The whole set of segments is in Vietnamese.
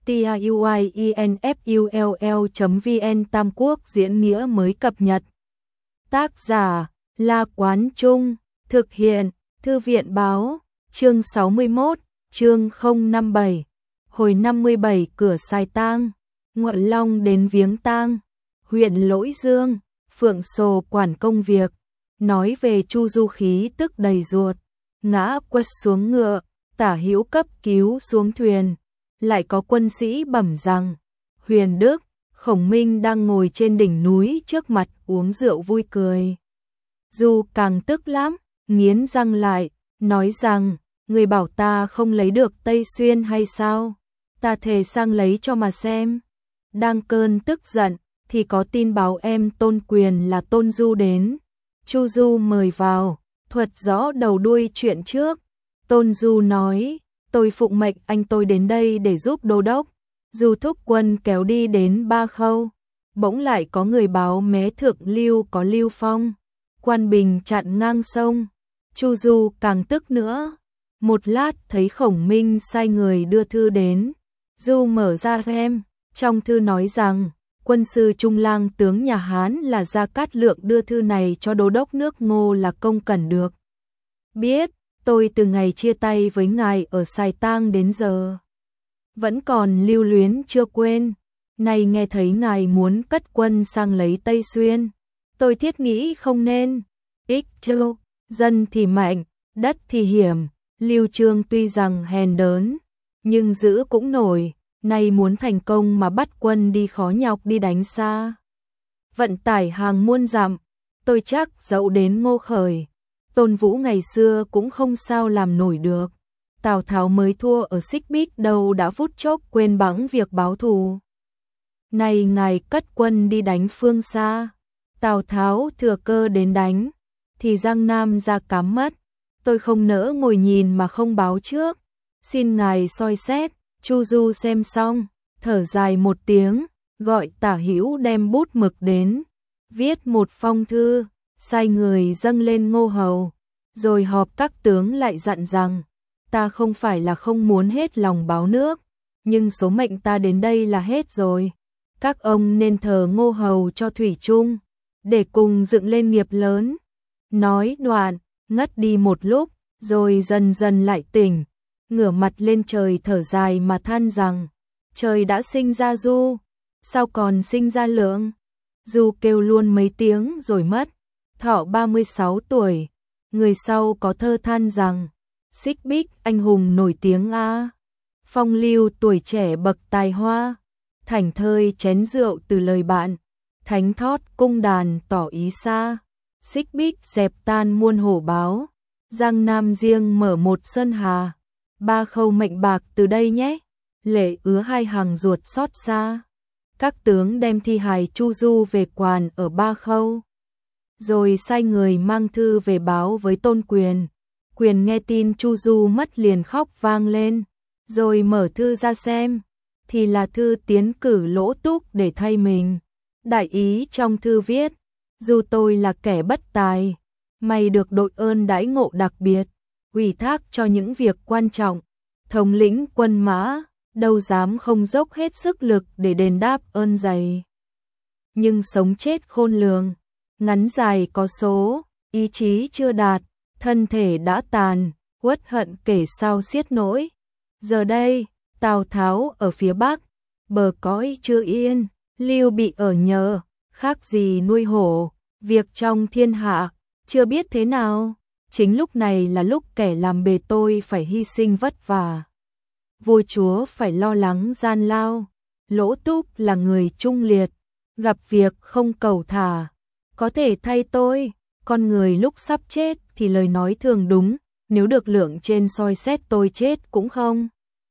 tiuinfull.vn Tam Quốc diễn nghĩa mới cập nhật. Tác giả La Quán Trung, thực hiện Thư viện Báo, chương 61, chương 057, hồi 57 cửa Sài Tang, Ngọn Long đến viếng tang, huyện Lỗi Dương, Phượng Sồ quản công việc, nói về Chu Du khí tức đầy ruột, ngã quất xuống ngựa, Tả Hữu cấp cứu xuống thuyền, lại có quân sĩ bẩm rằng, Huyền Đức, Khổng Minh đang ngồi trên đỉnh núi trước mặt uống rượu vui cười. Du càng tức lắm, nghiến răng lại, nói rằng, người bảo ta không lấy được Tây Xuyên hay sao? Ta thề sang lấy cho mà xem. Đang cơn tức giận, thì có tin báo em Tôn Quyền là Tôn Du đến. Chu Du mời vào, thuật rõ đầu đuôi chuyện trước. Tôn Du nói, tôi phụng mệnh anh tôi đến đây để giúp đô đốc. Du thúc quân kéo đi đến Ba Khâu. Bỗng lại có người báo mé Thượng Lưu có Lưu Phong. Quan Bình chặn ngang sông. Chu Du càng tức nữa. Một lát thấy Khổng Minh sai người đưa thư đến. Du mở ra xem, trong thư nói rằng, quân sư Trung Lang tướng nhà Hán là Gia Cát Lượng đưa thư này cho đô đốc nước Ngô là Công Cẩn được. Biết, tôi từ ngày chia tay với ngài ở Sài Tang đến giờ, vẫn còn lưu luyến chưa quên. Nay nghe thấy ngài muốn cất quân sang lấy Tây Xuyên, tôi thiết nghĩ không nên. Ích Châu, dân thì mạnh, đất thì hiểm, Lưu Trương tuy rằng hèn đớn, nhưng giữ cũng nổi, nay muốn thành công mà bắt quân đi khó nhọc đi đánh xa. Vận tải hàng muôn dặm, tôi chắc dẫu đến Ngô Khởi, Tôn Vũ ngày xưa cũng không sao làm nổi được. Tào Tháo mới thua ở Xích Bích đâu đã phút chốc quên bẵng việc báo thù. Nay ngài cất quân đi đánh phương xa, Tào Tháo thừa cơ đến đánh, thì Giang Nam ra cám mất. Tôi không nỡ ngồi nhìn mà không báo trước, xin ngài soi xét. Chu Du xem xong, thở dài một tiếng, gọi Tả Hữu đem bút mực đến, viết một phong thư, sai người dâng lên Ngô Hầu, rồi họp các tướng lại dặn rằng, ta không phải là không muốn hết lòng báo nước, nhưng số mệnh ta đến đây là hết rồi. Các ông nên thờ Ngô Hầu cho thủy chung, để cùng dựng lên nghiệp lớn. Nói đoạn, ngất đi một lúc, rồi dần dần lại tỉnh, ngửa mặt lên trời thở dài mà than rằng, trời đã sinh ra Du, sao còn sinh ra Lượng. Du kêu luôn mấy tiếng rồi mất, thọ 36 tuổi. Người sau có thơ than rằng, Xích Bích anh hùng nổi tiếng a, Phong Lưu tuổi trẻ bậc tài hoa, thảnh thơi chén rượu từ lời bạn, thánh thót cung đàn tỏ ý xa. Xích Bích dẹp tan muôn hổ báo, Giang Nam riêng mở một sơn hà. Ba Khâu mệnh bạc từ đây nhé, lệ ứa hai hàng ruột xót xa. Các tướng đem thi hài Chu Du về quàn ở Ba Khâu, rồi sai người mang thư về báo với Tôn Quyền. Quyền nghe tin Chu Du mất liền khóc vang lên, rồi mở thư ra xem, thì là thư tiến cử Lỗ Túc để thay mình. Đại ý trong thư viết, Du tôi là kẻ bất tài, mày được đội ơn đãi ngộ đặc biệt, ủy thác cho những việc quan trọng, thống lĩnh quân mã, đâu dám không dốc hết sức lực để đền đáp ơn dày. Nhưng sống chết khôn lường, ngắn dài có số, ý chí chưa đạt, thân thể đã tàn, uất hận kể sao xiết nỗi. Giờ đây, Tào Tháo ở phía Bắc, bờ cõi chưa yên, Lưu Bị ở nhờ, khác gì nuôi hổ, việc trong thiên hạ, chưa biết thế nào. Chính lúc này là lúc kẻ làm bề tôi phải hy sinh vất vả, vua chúa phải lo lắng gian lao. Lỗ Túc là người trung liệt, gặp việc không cầu thả, có thể thay tôi. Con người lúc sắp chết thì lời nói thường đúng, nếu được Lượng trên soi xét tôi chết cũng không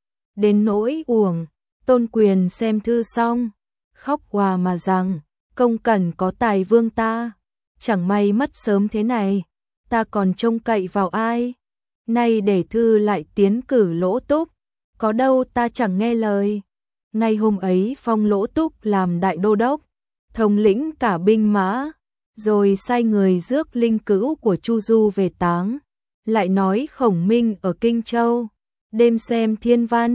đến nỗi uổng. Tôn Quyền xem thư xong, khóc òa mà rằng, Công Cẩn có tài vương ta, chẳng may mất sớm thế này, ta còn trông cậy vào ai. Nay để thư lại tiến cử Lỗ Túc, có đâu ta chẳng nghe lời. Ngay hôm ấy phong Lỗ Túc làm đại đô đốc, thống lĩnh cả binh mã, rồi sai người rước linh cữu của Chu Du về táng. Lại nói Khổng Minh ở Kinh Châu, đêm xem thiên văn,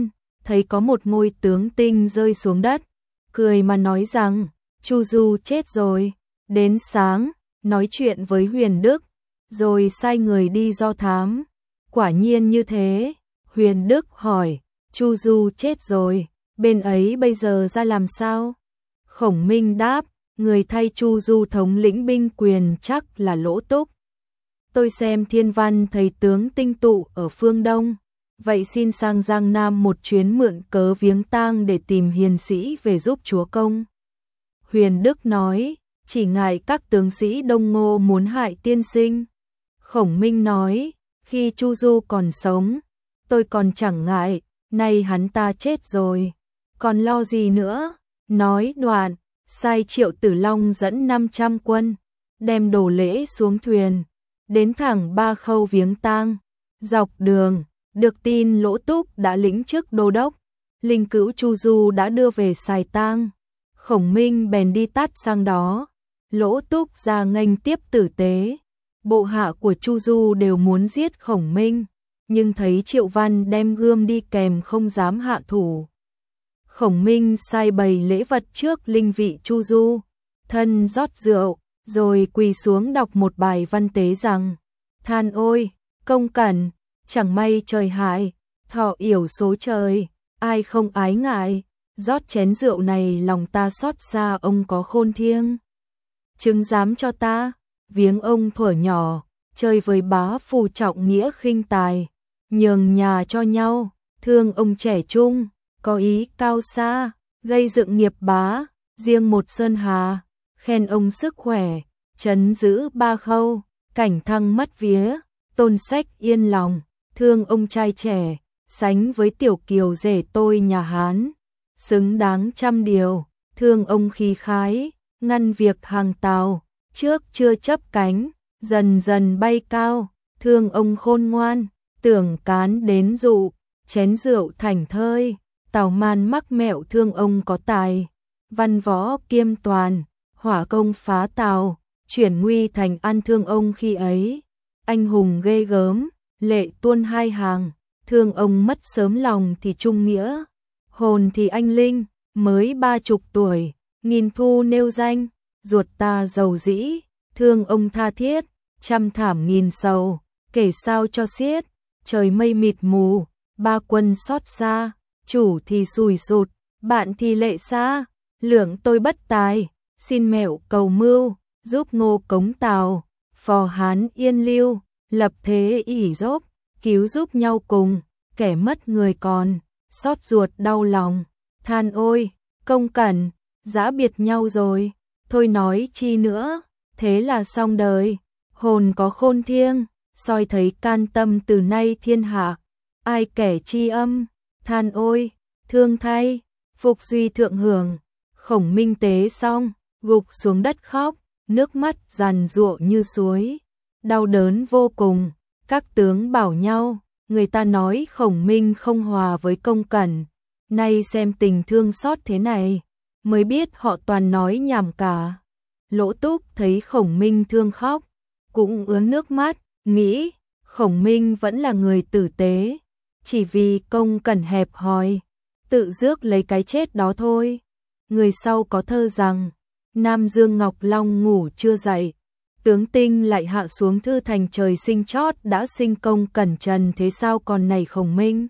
thấy có một ngôi tướng tinh rơi xuống đất, cười mà nói rằng, Chu Du chết rồi. Đến sáng, nói chuyện với Huyền Đức, rồi sai người đi do thám. Quả nhiên như thế, Huyền Đức hỏi, Chu Du chết rồi, bên ấy bây giờ ra làm sao? Khổng Minh đáp, người thay Chu Du thống lĩnh binh quyền chắc là Lỗ Túc. Tôi xem thiên văn thấy tướng tinh tụ ở phương Đông, vậy xin sang Giang Nam một chuyến mượn cớ viếng tang để tìm hiền sĩ về giúp chúa công. Huyền Đức nói, chỉ ngại các tướng sĩ Đông Ngô muốn hại tiên sinh. Khổng Minh nói, khi Chu Du còn sống, tôi còn chẳng ngại, nay hắn ta chết rồi, còn lo gì nữa. Nói đoạn, sai Triệu Tử Long dẫn 500 quân, đem đồ lễ xuống thuyền, đến thẳng Ba Khâu viếng tang. Dọc đường, được tin Lỗ Túc đã lĩnh chức đô đốc, linh cữu Chu Du đã đưa về sài tang. Khổng Minh bèn đi tắt sang đó. Lỗ Túc ra nghênh tiếp tử tế. Bộ hạ của Chu Du đều muốn giết Khổng Minh, nhưng thấy Triệu Văn đem gươm đi kèm không dám hạ thủ. Khổng Minh sai bày lễ vật trước linh vị Chu Du, thân rót rượu, rồi quỳ xuống đọc một bài văn tế rằng: Than ôi, công cẩn, chẳng may trời hại, thọ yểu số trời, ai không ái ngại, rót chén rượu này lòng ta xót xa ông có khôn thiêng. Chứng giám cho ta, viếng ông thuở nhỏ, chơi với bá phù trọng nghĩa khinh tài, nhường nhà cho nhau, thương ông trẻ trung, có ý cao xa, gây dựng nghiệp bá, riêng một sơn hà, khen ông sức khỏe, trấn giữ Ba Khâu, cảnh thăng mất vía, tôn sách yên lòng, thương ông trai trẻ, sánh với tiểu kiều rể tôi nhà Hán, xứng đáng trăm điều, thương ông khí khái, ngăn việc hàng tào, trước chưa chấp cánh, dần dần bay cao, thương ông khôn ngoan, tưởng cán đến dụ, chén rượu thành thơi, tào man mắc mẹo thương ông có tài, văn võ kiêm toàn, hỏa công phá tào, chuyển nguy thành an thương ông khi ấy, anh hùng ghê gớm, lệ tuôn hai hàng, thương ông mất sớm lòng thì trung nghĩa, hồn thì anh linh, mới 30 tuổi, nghìn thu nêu danh, ruột ta giàu dĩ, thương ông tha thiết, trăm thảm nghìn sầu, kể sao cho xiết, trời mây mịt mù, ba quân xót xa, chủ thì sùi sụt, bạn thì lệ xa, lượng tôi bất tài, xin mẹo cầu mưu, giúp Ngô Cống Tào, phò Hán yên lưu, lập thế ỷ dốc, cứu giúp nhau cùng, kẻ mất người còn, xót ruột đau lòng, than ôi, công cẩn, giã biệt nhau rồi, thôi nói chi nữa, thế là xong đời, hồn có khôn thiêng, soi thấy can tâm từ nay thiên hạ, ai kẻ chi âm, than ôi, thương thay, phục duy thượng hưởng, Khổng Minh tế xong, gục xuống đất khóc, nước mắt giàn giụa như suối, đau đớn vô cùng, các tướng bảo nhau, người ta nói Khổng Minh không hòa với công cẩn, nay xem tình thương xót thế này, mới biết họ toàn nói nhảm cả. Lỗ Túc thấy Khổng Minh thương khóc, cũng ướt nước mắt, nghĩ Khổng Minh vẫn là người tử tế, chỉ vì công cẩn hẹp hòi, tự rước lấy cái chết đó thôi. Người sau có thơ rằng, Nam Dương Ngọc Long ngủ chưa dậy, tướng tinh lại hạ xuống thư thành trời sinh chót đã sinh công cẩn trần thế sao còn này Khổng Minh.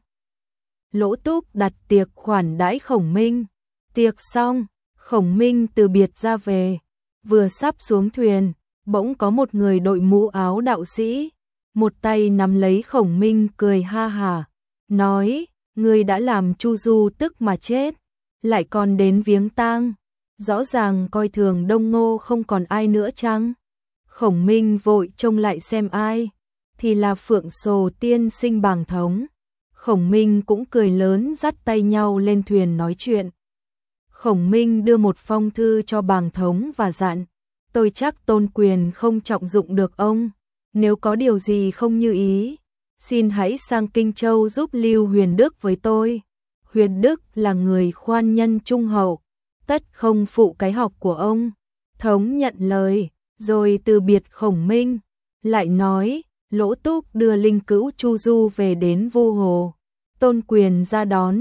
Lỗ Túc đặt tiệc khoản đãi Khổng Minh, tiệc xong, Khổng Minh từ biệt ra về, vừa sắp xuống thuyền, bỗng có một người đội mũ áo đạo sĩ, một tay nắm lấy Khổng Minh cười ha hả, nói, ngươi đã làm Chu Du tức mà chết, lại còn đến viếng tang, rõ ràng coi thường Đông Ngô không còn ai nữa chăng? Khổng Minh vội trông lại xem ai, thì là Phượng Sồ tiên sinh Bàng Thống. Khổng Minh cũng cười lớn dắt tay nhau lên thuyền nói chuyện. Khổng Minh đưa một phong thư cho Bàng Thống và dặn, tôi chắc Tôn Quyền không trọng dụng được ông, nếu có điều gì không như ý, xin hãy sang Kinh Châu giúp Lưu Huyền Đức với tôi. Huyền Đức là người khoan nhân trung hậu, tất không phụ cái học của ông. Thống nhận lời, rồi từ biệt Khổng Minh, lại nói, Lỗ Túc đưa linh cữu Chu Du về đến Vu Hồ. Tôn Quyền ra đón,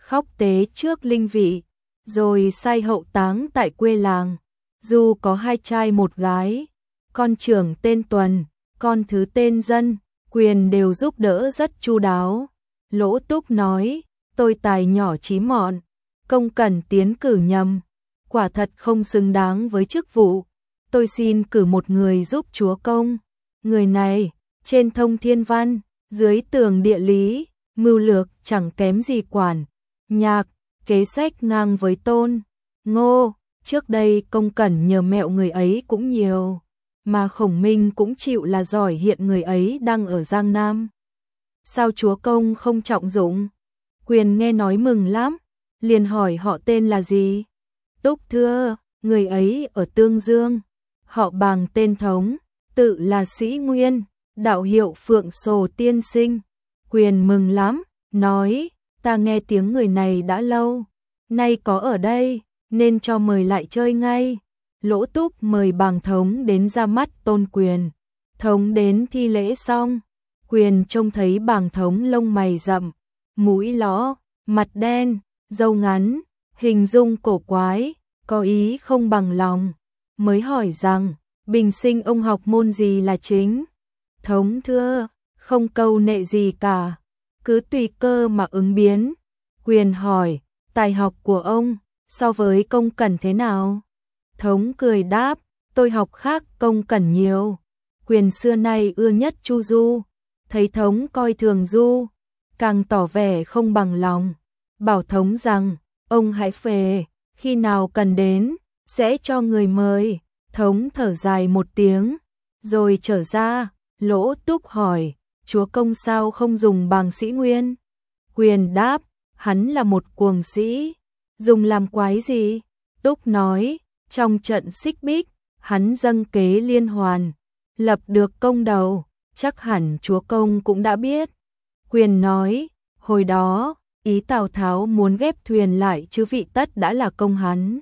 khóc tế trước linh vị, rồi sai hậu táng tại quê làng. Du có 2 trai 1 gái, con trưởng tên Tuần, con thứ tên Dân, Quyền đều giúp đỡ rất chu đáo. Lỗ Túc nói, tôi tài nhỏ trí mọn, công cẩn tiến cử nhầm, quả thật không xứng đáng với chức vụ. Tôi xin cử một người giúp chúa công. Người này, trên thông thiên văn, dưới tường địa lý, mưu lược chẳng kém gì Quản, Nhạc, kế sách ngang với Tôn, Ngô. Trước đây công cẩn nhờ mẹo người ấy cũng nhiều, mà Khổng Minh cũng chịu là giỏi, hiện người ấy đang ở Giang Nam. Sao chúa công không trọng dụng? Quyền nghe nói mừng lắm, liền hỏi họ tên là gì. Túc thưa, người ấy ở Tương Dương, họ Bàng tên Thống, tự là Sĩ Nguyên, đạo hiệu Phượng Sồ tiên sinh. Quyền mừng lắm, nói, ta nghe tiếng người này đã lâu, nay có ở đây, nên cho mời lại chơi ngay. Lỗ Túc mời Bàng Thống đến ra mắt tôn Quyền. Thống đến thi lễ xong, Quyền trông thấy Bàng Thống lông mày rậm, mũi lõ, mặt đen, râu ngắn, hình dung cổ quái, có ý không bằng lòng, mới hỏi rằng, bình sinh ông học môn gì là chính? Thống thưa, không câu nệ gì cả, cứ tùy cơ mà ứng biến. Quyền hỏi, tài học của ông so với công cẩn thế nào? Thống cười đáp, tôi học khác công cẩn nhiều. Quyền xưa nay ưa nhất chu du, thấy Thống coi thường du, càng tỏ vẻ không bằng lòng, bảo Thống rằng, ông hãy về, khi nào cần đến, sẽ cho người mời. Thống thở dài một tiếng, rồi trở ra. Lỗ Túc hỏi, chúa công sao không dùng Bàng Sĩ Nguyên? Quyền đáp, hắn là một cuồng sĩ, dùng làm quái gì? Túc nói, trong trận xích bích, hắn dâng kế liên hoàn, lập được công đầu, chắc hẳn chúa công cũng đã biết. Quyền nói, hồi đó, ý Tào Tháo muốn ghép thuyền lại chứ vị tất đã là công hắn.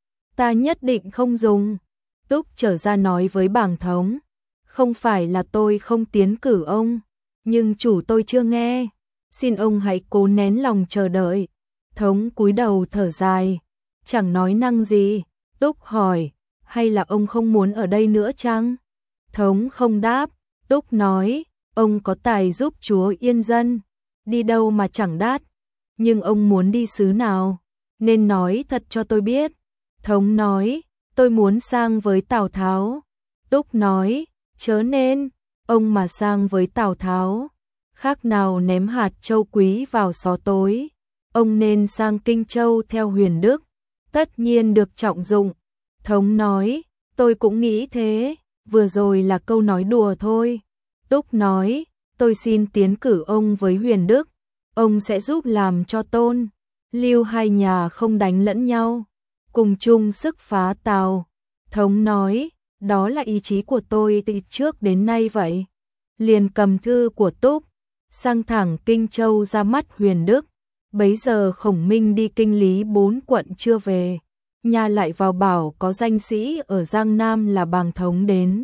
Ta nhất định không dùng. Túc trở ra nói với Bàng Thống, không phải là tôi không tiến cử ông, nhưng chủ tôi chưa nghe, xin ông hãy cố nén lòng chờ đợi. Thống cúi đầu thở dài, chẳng nói năng gì. Túc hỏi, hay là ông không muốn ở đây nữa chăng? Thống không đáp. Túc nói, ông có tài giúp chúa yên dân, đi đâu mà chẳng đát, nhưng ông muốn đi xứ nào, nên nói thật cho tôi biết. Thống nói, tôi muốn sang với Tào Tháo. Túc nói, chớ nên, ông mà sang với Tào Tháo, khác nào ném hạt châu quý vào xó tối. Ông nên sang Kinh Châu theo Huyền Đức, tất nhiên được trọng dụng. Thống nói, tôi cũng nghĩ thế, vừa rồi là câu nói đùa thôi. Túc nói, tôi xin tiến cử ông với Huyền Đức, ông sẽ giúp làm cho Tôn, Lưu hai nhà không đánh lẫn nhau, cùng chung sức phá Tào. Thống nói, đó là ý chí của tôi từ trước đến nay vậy. Liền cầm thư của Túc, sang thẳng Kinh Châu ra mắt Huyền Đức. Bấy giờ Khổng Minh đi kinh lý 4 quận chưa về, nha lại vào bảo có danh sĩ ở Giang Nam là Bàng Thống đến.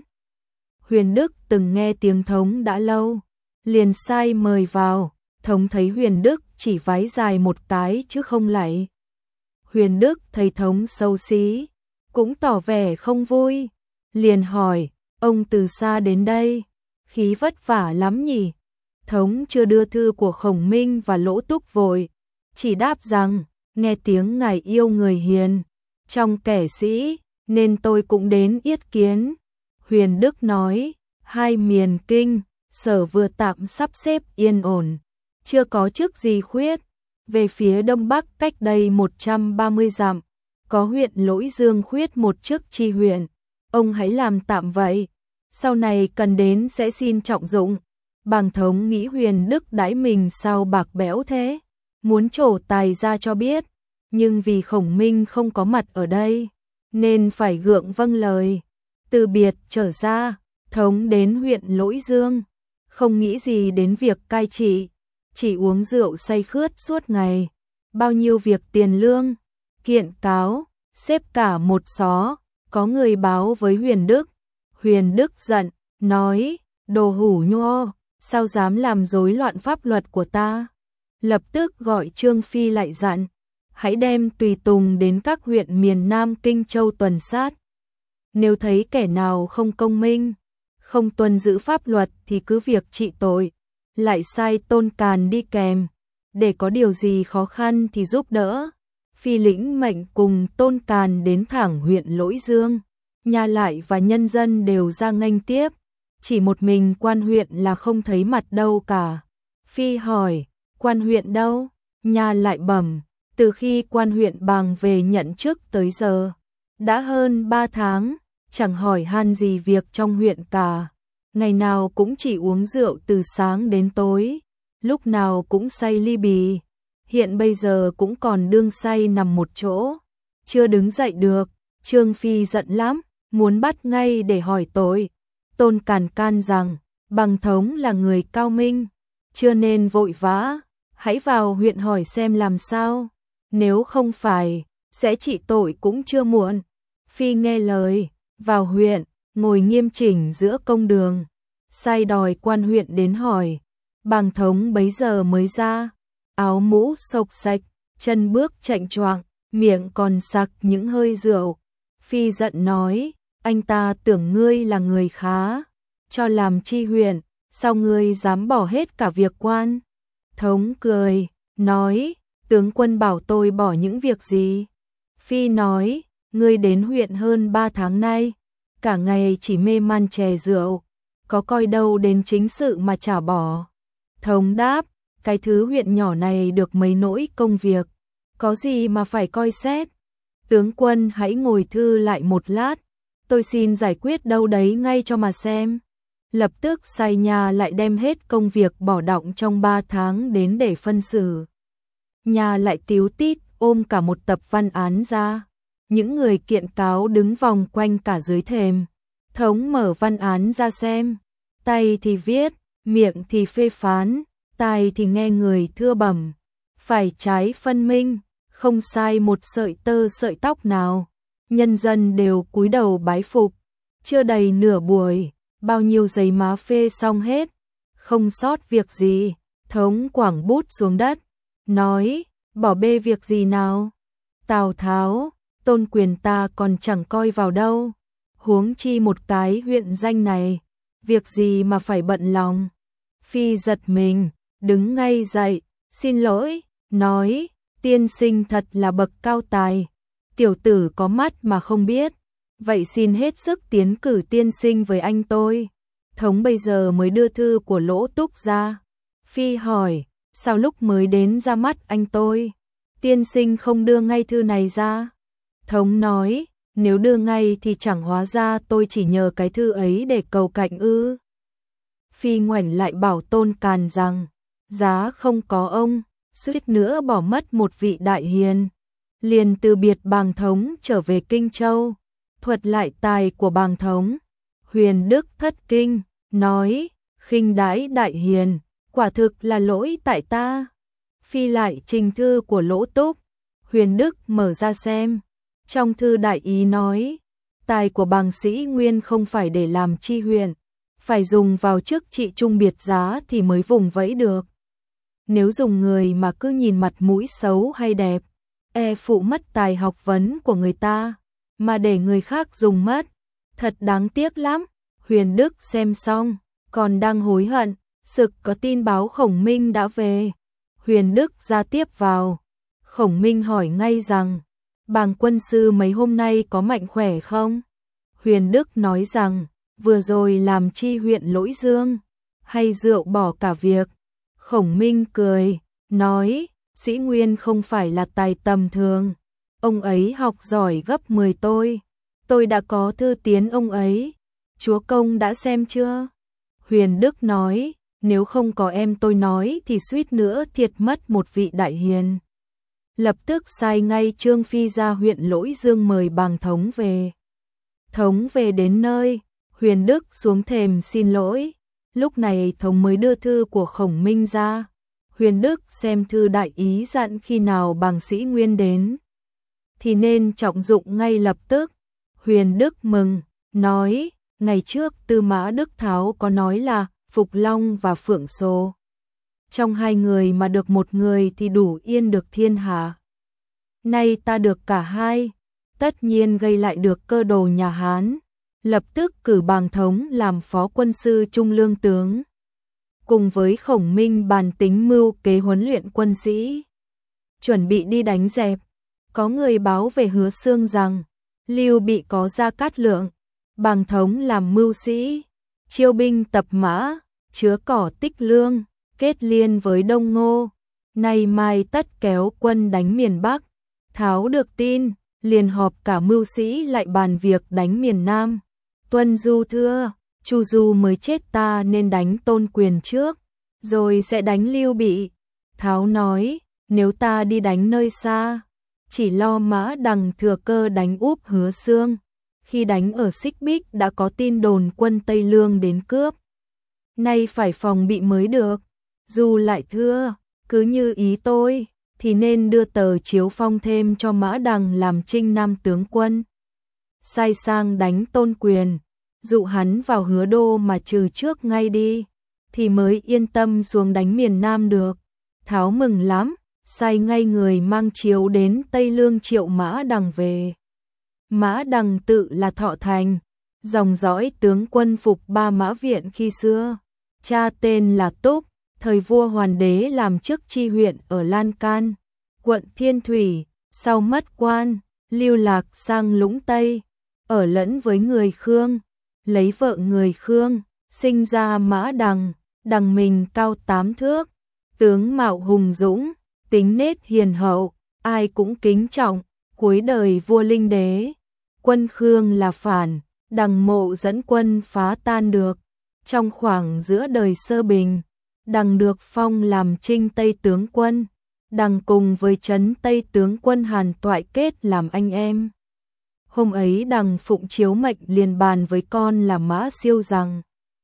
Huyền Đức từng nghe tiếng Thống đã lâu, liền sai mời vào. Thống thấy Huyền Đức chỉ vái dài một cái chứ không lạy. Huyền Đức thấy Thống xấu xí, cũng tỏ vẻ không vui, liền hỏi, ông từ xa đến đây, khí vất vả lắm nhỉ? Thống chưa đưa thư của Khổng Minh và Lỗ Túc vội, chỉ đáp rằng, nghe tiếng ngài yêu người hiền, trong kẻ sĩ, nên tôi cũng đến yết kiến. Huyền Đức nói, hai miền Kinh, sở vừa tạm sắp xếp yên ổn, chưa có chức gì khuyết. Về phía đông bắc cách đây 130 dặm, có huyện Lỗi Dương khuyết một chức tri huyện, ông hãy làm tạm vậy, sau này cần đến sẽ xin trọng dụng. Bàng Thống nghĩ Huyền Đức đãi mình sao bạc bẽo thế, muốn trổ tài ra cho biết, nhưng vì Khổng Minh không có mặt ở đây, nên phải gượng vâng lời. Từ biệt trở ra, Thống đến huyện Lỗi Dương, không nghĩ gì đến việc cai trị, chỉ uống rượu say khướt suốt ngày, bao nhiêu việc tiền lương, kiện cáo, xếp cả một xó. Có người báo với Huyền Đức. Huyền Đức giận, nói, đồ hủ nhô, sao dám làm rối loạn pháp luật của ta? lập tức gọi Trương Phi lại dặn, hãy đem tùy tùng đến các huyện miền Nam Kinh Châu tuần sát. Nếu thấy kẻ nào không công minh, không tuân giữ pháp luật thì cứ việc trị tội, lại sai Tôn Càn đi kèm, để có điều gì khó khăn thì giúp đỡ. Phi lĩnh mệnh cùng Tôn Càn đến thẳng huyện Lỗi Dương, nhà lại và nhân dân đều ra nghênh tiếp, chỉ một mình quan huyện là không thấy mặt đâu cả. Phi hỏi, quan huyện đâu? Nhà lại bẩm, từ khi quan huyện Bàng về nhận chức tới giờ, đã hơn 3 tháng, chẳng hỏi han gì việc trong huyện cả. Ngày nào cũng chỉ uống rượu từ sáng đến tối, lúc nào cũng say ly bì. Hiện bây giờ cũng còn đương say nằm một chỗ, chưa đứng dậy được. Trương Phi giận lắm, muốn bắt ngay để hỏi tội. Tôn Càn can rằng, Bàng thống là người cao minh, chưa nên vội vã, hãy vào huyện hỏi xem làm sao, nếu không phải, sẽ trị tội cũng chưa muộn. Phi nghe lời, vào huyện, ngồi nghiêm chỉnh giữa công đường, sai đòi quan huyện đến hỏi. Bàng thống bấy giờ mới ra, áo mũ xộc sạch, chân bước chạnh choạng, miệng còn sặc những hơi rượu. Phi giận nói, anh ta tưởng ngươi là người khá, cho làm tri huyện, sao ngươi dám bỏ hết cả việc quan? Thống cười, nói, tướng quân bảo tôi bỏ những việc gì? Phi nói, ngươi đến huyện hơn 3 tháng nay, cả ngày chỉ mê man chè rượu, có coi đâu đến chính sự mà chả bỏ. Thống đáp, cái thứ huyện nhỏ này được mấy nỗi công việc, có gì mà phải coi xét. Tướng quân hãy ngồi thư lại một lát, tôi xin giải quyết đâu đấy ngay cho mà xem. Lập tức sai nhà lại đem hết công việc bỏ đọng trong 3 tháng đến để phân xử. Nhà lại tíu tít ôm cả một tập văn án ra. Những người kiện cáo đứng vòng quanh cả dưới thềm. Thống mở văn án ra xem, tay thì viết, miệng thì phê phán, tai thì nghe người thưa bẩm, phải trái phân minh, không sai một sợi tơ sợi tóc nào. Nhân dân đều cúi đầu bái phục. Chưa đầy nửa buổi, bao nhiêu giấy má phê xong hết, không sót việc gì. Thống quẳng bút xuống đất, nói, bỏ bê việc gì nào? Tào Tháo, Tôn Quyền ta còn chẳng coi vào đâu, huống chi một cái huyện danh này, việc gì mà phải bận lòng. Phi giật mình, đứng ngay dậy, xin lỗi, nói, tiên sinh thật là bậc cao tài, tiểu tử có mắt mà không biết, vậy xin hết sức tiến cử tiên sinh với anh tôi. Thống bây giờ mới đưa thư của Lỗ Túc ra. Phi hỏi, sao lúc mới đến ra mắt anh tôi, tiên sinh không đưa ngay thư này ra? Thống nói, nếu đưa ngay thì chẳng hóa ra tôi chỉ nhờ cái thư ấy để cầu cạnh ư. Phi ngoảnh lại bảo Tôn Càn rằng, giá không có ông, suýt nữa bỏ mất một vị đại hiền. Liền từ biệt Bàng thống trở về Kinh Châu, thuật lại tài của Bàng thống. Huyền Đức thất kinh, nói, khinh đãi đại hiền, quả thực là lỗi tại ta. Phi lại trình thư của Lỗ Túc, Huyền Đức mở ra xem. Trong thư đại ý nói, tài của Bàng sĩ Nguyên không phải để làm tri huyện, phải dùng vào chức trị trung biệt giá thì mới vùng vẫy được. Nếu dùng người mà cứ nhìn mặt mũi xấu hay đẹp, e phụ mất tài học vấn của người ta, mà để người khác dùng mất, thật đáng tiếc lắm. Huyền Đức xem xong, còn đang hối hận, sực có tin báo Khổng Minh đã về. Huyền Đức ra tiếp vào, Khổng Minh hỏi ngay rằng, Bàng quân sư mấy hôm nay có mạnh khỏe không? Huyền Đức nói rằng, vừa rồi làm tri huyện Lỗi Dương, hay rượu bỏ cả việc. Khổng Minh cười, nói, sĩ Nguyên không phải là tài tầm thường, ông ấy học giỏi gấp 10 tôi đã có thư tiến ông ấy, chúa công đã xem chưa? Huyền Đức nói, nếu không có em tôi nói thì suýt nữa thiệt mất một vị đại hiền. Lập tức sai ngay Trương Phi ra huyện Lỗi Dương mời Bàng thống về. Thống về đến nơi, Huyền Đức xuống thềm xin lỗi. Lúc này thống mới đưa thư của Khổng Minh ra. Huyền Đức xem thư đại ý dặn khi nào Bàng sĩ Nguyên đến thì nên trọng dụng ngay lập tức. Huyền Đức mừng, nói, ngày trước Tư Mã Đức Tháo có nói là Phục Long và Phượng Sô trong hai người mà được một người thì đủ yên được thiên hạ. Nay ta được cả hai, tất nhiên gây lại được cơ đồ nhà Hán, lập tức cử Bàng Thống làm phó quân sư trung lương tướng. Cùng với Khổng Minh bàn tính mưu kế huấn luyện quân sĩ, chuẩn bị đi đánh dẹp. Có người báo về Hứa Xương rằng Lưu Bị có Gia Cát Lượng, Bàng Thống làm mưu sĩ, chiêu binh tập mã, chứa cỏ tích lương, kết liên với Đông Ngô, nay mai tất kéo quân đánh miền Bắc. Tháo được tin, liền họp cả mưu sĩ lại bàn việc đánh miền Nam. Tuân Du thưa, Chu Du mới chết, ta nên đánh Tôn Quyền trước, rồi sẽ đánh Lưu Bị. Tháo nói, nếu ta đi đánh nơi xa, chỉ lo Mã Đằng thừa cơ đánh úp Hứa Xương. Khi đánh ở Xích Bích đã có tin đồn quân Tây Lương đến cướp, nay phải phòng bị mới được. Du lại thưa, cứ như ý tôi, thì nên đưa tờ chiếu phong thêm cho Mã Đằng làm Trinh Nam tướng quân, sai sang đánh Tôn Quyền, dụ hắn vào Hứa Đô mà trừ trước ngay đi, thì mới yên tâm xuống đánh miền Nam được. Tháo mừng lắm, sai ngay người mang chiếu đến Tây Lương triệu Mã Đằng về. Mã Đằng tự là Thọ Thành, dòng dõi tướng quân phục Ba Mã Viện khi xưa, cha tên là Túc, thời vua Hoàn Đế làm chức tri huyện ở Lan Can, quận Thiên Thủy, sau mất quan, lưu lạc sang Lũng Tây, ở lẫn với người Khương, lấy vợ người Khương, sinh ra Mã Đằng. Đằng mình cao 8 thước, tướng mạo hùng dũng, tính nết hiền hậu, ai cũng kính trọng. Cuối đời vua Linh Đế, quân Khương là phản, Đằng mộ dẫn quân phá tan được. Trong khoảng giữa đời Sơ Bình, Đằng được phong làm Trinh Tây tướng quân, Đằng cùng với Trấn Tây tướng quân Hàn Toại kết làm anh em. Hôm ấy Đằng phụng chiếu mệnh liền bàn với con là Mã Siêu rằng: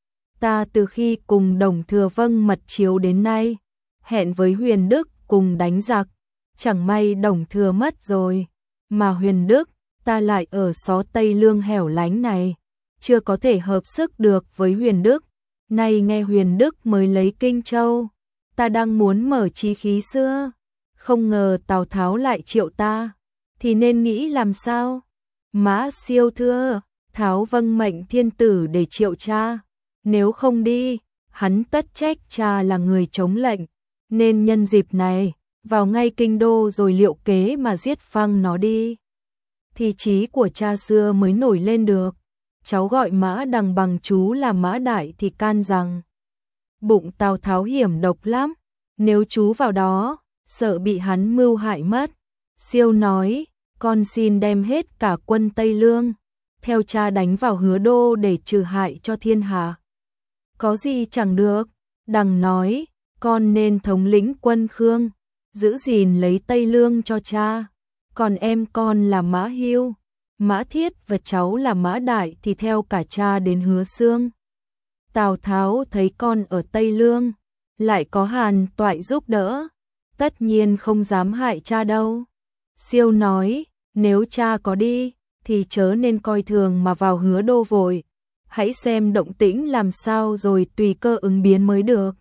ta từ khi cùng Đồng Thừa vâng mật chiếu đến nay, hẹn với Huyền Đức cùng đánh giặc, chẳng may Đồng Thừa mất rồi, mà Huyền Đức ta lại ở xó Tây Lương hẻo lánh này, chưa có thể hợp sức được với Huyền Đức. Nay nghe Huyền Đức mới lấy Kinh Châu, ta đang muốn mở chí khí xưa, không ngờ Tào Tháo lại triệu ta, thì nên nghĩ làm sao? Mã Siêu thưa, Tháo vâng mệnh thiên tử để triệu cha, nếu không đi, hắn tất trách cha là người chống lệnh, nên nhân dịp này, vào ngay kinh đô rồi liệu kế mà giết phăng nó đi, thì chí của cha xưa mới nổi lên được. Cháu gọi Mã Đằng bằng chú là Mã Đại thì can rằng: bụng Tào Tháo hiểm độc lắm, nếu chú vào đó, sợ bị hắn mưu hại mất. Siêu nói: con xin đem hết cả quân Tây Lương, theo cha đánh vào Hứa Đô để trừ hại cho thiên hạ. Có gì chẳng được. Đằng nói: con nên thống lĩnh quân Khương, giữ gìn lấy Tây Lương cho cha, còn em con là Mã Hưu, Mã Thiết và cháu là Mã Đại thì theo cả cha đến Hứa Xương. Tào Tháo thấy con ở Tây Lương, lại có Hàn Toại giúp đỡ, tất nhiên không dám hại cha đâu. Siêu nói: nếu cha có đi, thì chớ nên coi thường mà vào Hứa Đô vội, hãy xem động tĩnh làm sao rồi tùy cơ ứng biến mới được.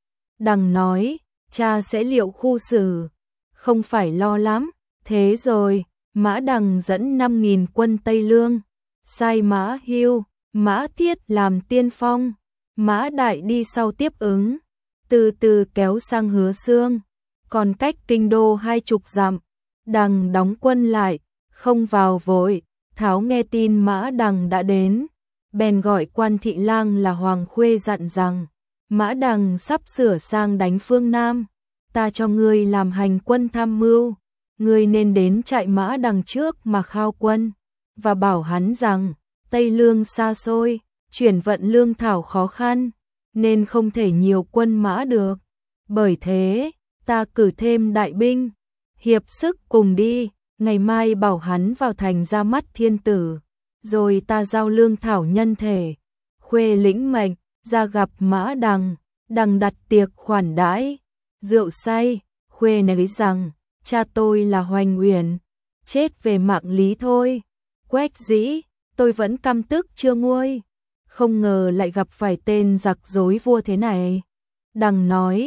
Đằng nói: cha sẽ liệu khu xử, không phải lo lắm. Thế rồi, Mã Đằng dẫn 5.000 quân Tây Lương, sai Mã Hưu, Mã Thiết làm tiên phong, Mã Đại đi sau tiếp ứng, từ từ kéo sang Hứa Xương, còn cách kinh đô 20 dặm. Đằng đóng quân lại, không vào vội. Tháo nghe tin Mã Đằng đã đến, bèn gọi quan thị lang là Hoàng Khuê dặn rằng: Mã Đằng sắp sửa sang đánh phương Nam, ta cho ngươi làm hành quân tham mưu, ngươi nên đến trại Mã Đằng trước mà khao quân, và bảo hắn rằng Tây Lương xa xôi, chuyển vận lương thảo khó khăn, nên không thể nhiều quân mã được. Bởi thế, ta cử thêm đại binh, hiệp sức cùng đi, ngày mai bảo hắn vào thành ra mắt thiên tử, rồi ta giao lương thảo nhân thể. Khuê lĩnh mệnh, ra gặp Mã Đằng, Đằng đặt tiệc khoản đãi, rượu say. Khuê nói rằng: cha tôi là Hoành Uyển, chết về mạng lý thôi. Quách dĩ, tôi vẫn căm tức chưa nguôi, không ngờ lại gặp phải tên giặc dối vua thế này. Đằng nói: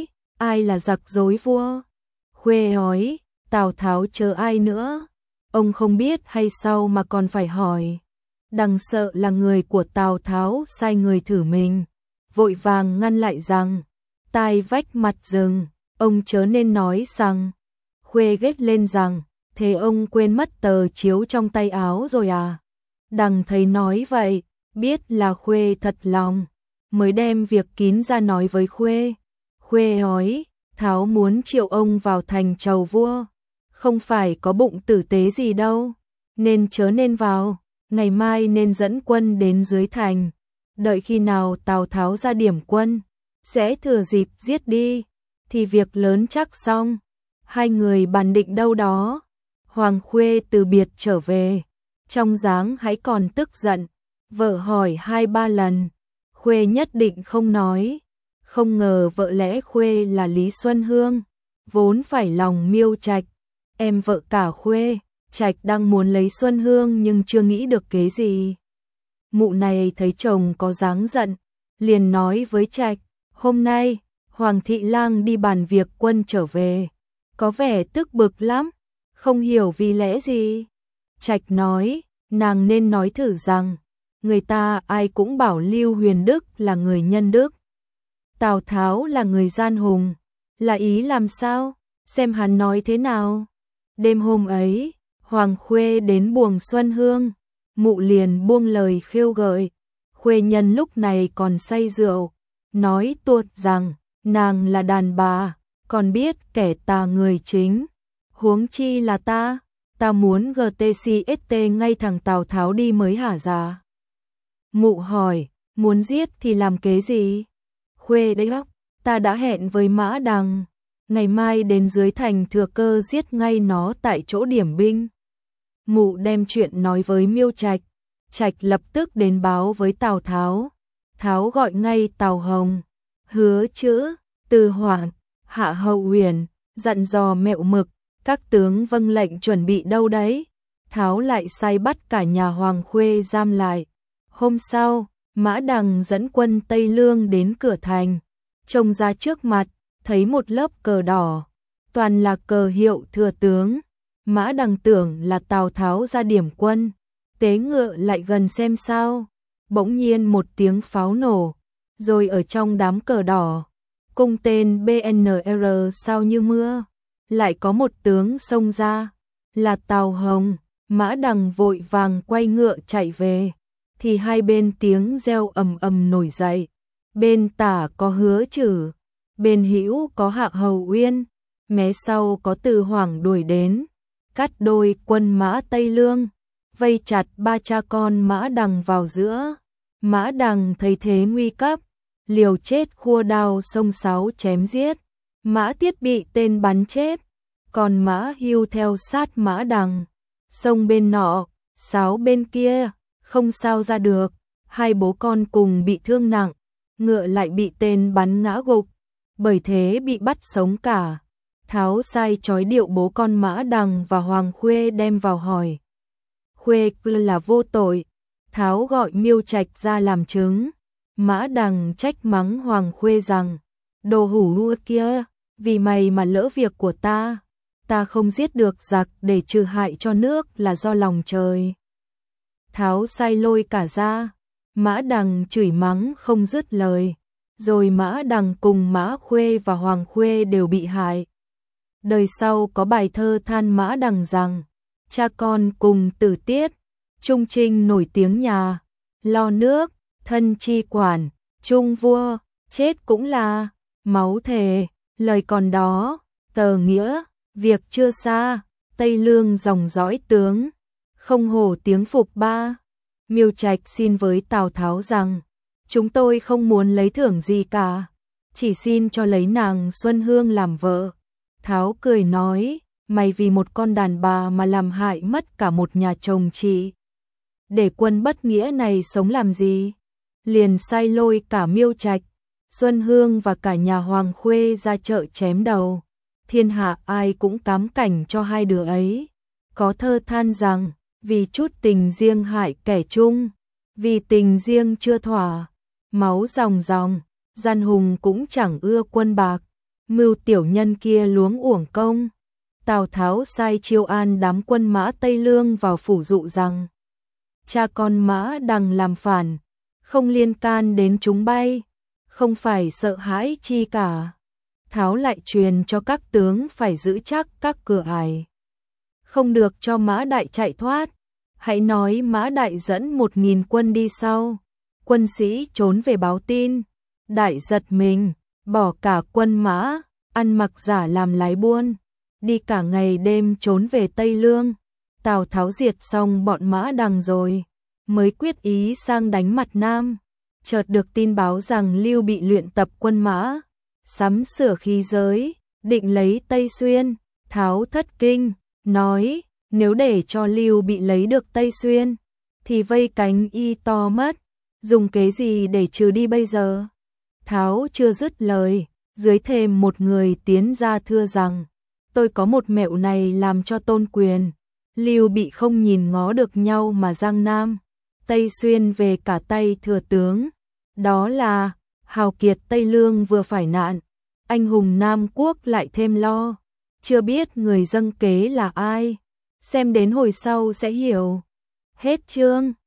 ai là giặc dối vua? Khuê hỏi, Tào Tháo chờ ai nữa? Ông không biết hay sao mà còn phải hỏi? Đằng sợ là người của Tào Tháo sai người thử mình, vội vàng ngăn lại rằng, tai vách mặt rừng, ông chớ nên nói rằng. Khuê ghét lên rằng, thế ông quên mất tờ chiếu trong tay áo rồi à? Đằng thấy nói vậy, biết là Khuê thật lòng, mới đem việc kín ra nói với Khuê. Khuê hỏi, Tháo muốn triệu ông vào thành chầu vua, không phải có bụng tử tế gì đâu, nên chớ nên vào, ngày mai nên dẫn quân đến dưới thành, đợi khi nào Tào Tháo ra điểm quân, sẽ thừa dịp giết đi, thì việc lớn chắc xong. Hai người bàn định đâu đó, Hoàng Khuê từ biệt trở về, trong dáng hãy còn tức giận, vợ hỏi 2-3 lần, Khuê nhất định không nói, không ngờ vợ lẽ Khuê là Lý Xuân Hương, vốn phải lòng Miêu Trạch, em vợ cả Khuê. Trạch đang muốn lấy Xuân Hương nhưng chưa nghĩ được kế gì. Mụ này thấy chồng có dáng giận, liền nói với Trạch, hôm nay, Hoàng thị lang đi bàn việc quân trở về, có vẻ tức bực lắm, không hiểu vì lẽ gì. Trạch nói, nàng nên nói thử rằng, người ta ai cũng bảo Lưu Huyền Đức là người nhân đức, Tào Tháo là người gian hùng, là ý làm sao, xem hắn nói thế nào. Đêm hôm ấy, Hoàng Khuê đến buồng Xuân Hương, mụ liền buông lời khiêu gợi. Khuê nhân lúc này còn say rượu, nói tuột rằng, nàng là đàn bà, còn biết kẻ tà người chính. Huống chi là ta muốn GTCST ngay thằng Tào Tháo đi mới hả già. Mụ hỏi, muốn giết thì làm kế gì? Khuê đấy góc, ta đã hẹn với Mã Đằng, ngày mai đến dưới thành thừa cơ giết ngay nó tại chỗ điểm binh. Mụ đem chuyện nói với Miêu Trạch, Trạch lập tức đến báo với Tào Tháo. Tháo gọi ngay Tào Hồng, Hứa Chữ, Từ Hoảng, Hạ Hậu Huyền, dặn dò Mẹo Mực, các tướng vâng lệnh chuẩn bị đâu đấy. Tháo lại sai bắt cả nhà Hoàng Khuê giam lại. Hôm sau, Mã Đằng dẫn quân Tây Lương đến cửa thành, trông ra trước mặt, thấy một lớp cờ đỏ, toàn là cờ hiệu thừa tướng. Mã Đằng tưởng là Tào Tháo ra điểm quân, tế ngựa lại gần xem sao, bỗng nhiên một tiếng pháo nổ, rồi ở trong đám cờ đỏ, cung tên BNR sao như mưa, lại có một tướng xông ra, là Tào Hồng. Mã Đằng vội vàng quay ngựa chạy về, thì hai bên tiếng reo ầm ầm nổi dậy, bên tả có Hứa Chử, bên hữu có Hạ Hầu Uyên, mé sau có Từ Hoảng đuổi đến, cắt đôi quân mã Tây Lương, vây chặt ba cha con Mã Đằng vào giữa. Mã Đằng thấy thế nguy cấp, liều chết khua đao xông xáo chém giết. Mã Tiết bị tên bắn chết, còn Mã Hưu theo sát Mã Đằng, xông bên nọ, xáo bên kia, không sao ra được. Hai bố con cùng bị thương nặng, ngựa lại bị tên bắn ngã gục, bởi thế bị bắt sống cả. Tháo sai trói điệu bố con Mã Đằng và Hoàng Khuê đem vào hỏi. Khuê là vô tội. Tháo gọi Miêu Trạch ra làm chứng. Mã Đằng trách mắng Hoàng Khuê rằng, đồ hủ lua kia, vì mày mà lỡ việc của ta không giết được giặc để trừ hại cho nước là do lòng trời. Tháo sai lôi cả ra, Mã Đằng chửi mắng không dứt lời, rồi Mã Đằng cùng Mã Khuê và Hoàng Khuê đều bị hại. Đời sau có bài thơ than Mã Đằng rằng, cha con cùng tử tiết, trung trinh nổi tiếng nhà, lo nước, thân chi quản, trung vua, chết cũng là máu thề. Lời còn đó, tờ nghĩa, việc chưa xa, Tây Lương dòng dõi tướng, không hổ tiếng phục ba. Miêu Trạch xin với Tào Tháo rằng, chúng tôi không muốn lấy thưởng gì cả, chỉ xin cho lấy nàng Xuân Hương làm vợ. Tháo cười nói, mày vì một con đàn bà mà làm hại mất cả một nhà chồng chị, để quân bất nghĩa này sống làm gì? Liền sai lôi cả Miêu Trạch, Xuân Hương và cả nhà Hoàng Khuê ra chợ chém đầu. Thiên hạ ai cũng cám cảnh cho hai đứa ấy. Có thơ than rằng, vì chút tình riêng hại kẻ chung, vì tình riêng chưa thỏa, máu ròng ròng, gian hùng cũng chẳng ưa quân bạc. mưu tiểu nhân kia luống uổng công. Tào Tháo sai chiêu an đám quân Mã Tây Lương vào phủ dụ rằng cha con Mã Đằng làm phản, không liên can đến chúng bay, không phải sợ hãi chi cả. Tháo lại truyền cho các tướng phải giữ chắc các cửa ải, không được cho Mã Đại chạy thoát. Hãy nói Mã Đại dẫn 1000 quân đi sau. Quân sĩ trốn về báo tin. Đại giật mình, bỏ cả quân mã, ăn mặc giả làm lái buôn, đi cả ngày đêm trốn về Tây Lương. Tào Tháo diệt xong bọn Mã Đằng rồi, mới quyết ý sang đánh mặt Nam. Chợt được tin báo rằng Lưu Bị luyện tập quân mã, sắm sửa khí giới, định lấy Tây Xuyên. Tháo thất kinh, nói nếu để cho Lưu Bị lấy được Tây Xuyên, thì vây cánh y to mất, dùng kế gì để trừ đi bây giờ? Tháo chưa dứt lời, dưới thêm một người tiến ra thưa rằng, tôi có một mẹo này làm cho tôn quyền, Lưu Bị không nhìn ngó được nhau mà giang Nam, Tây Xuyên về cả tay thừa tướng. Đó là, hào kiệt Tây Lương vừa phải nạn, anh hùng Nam Quốc lại thêm lo, chưa biết người dâng kế là ai, xem đến hồi sau sẽ hiểu. Hết chương.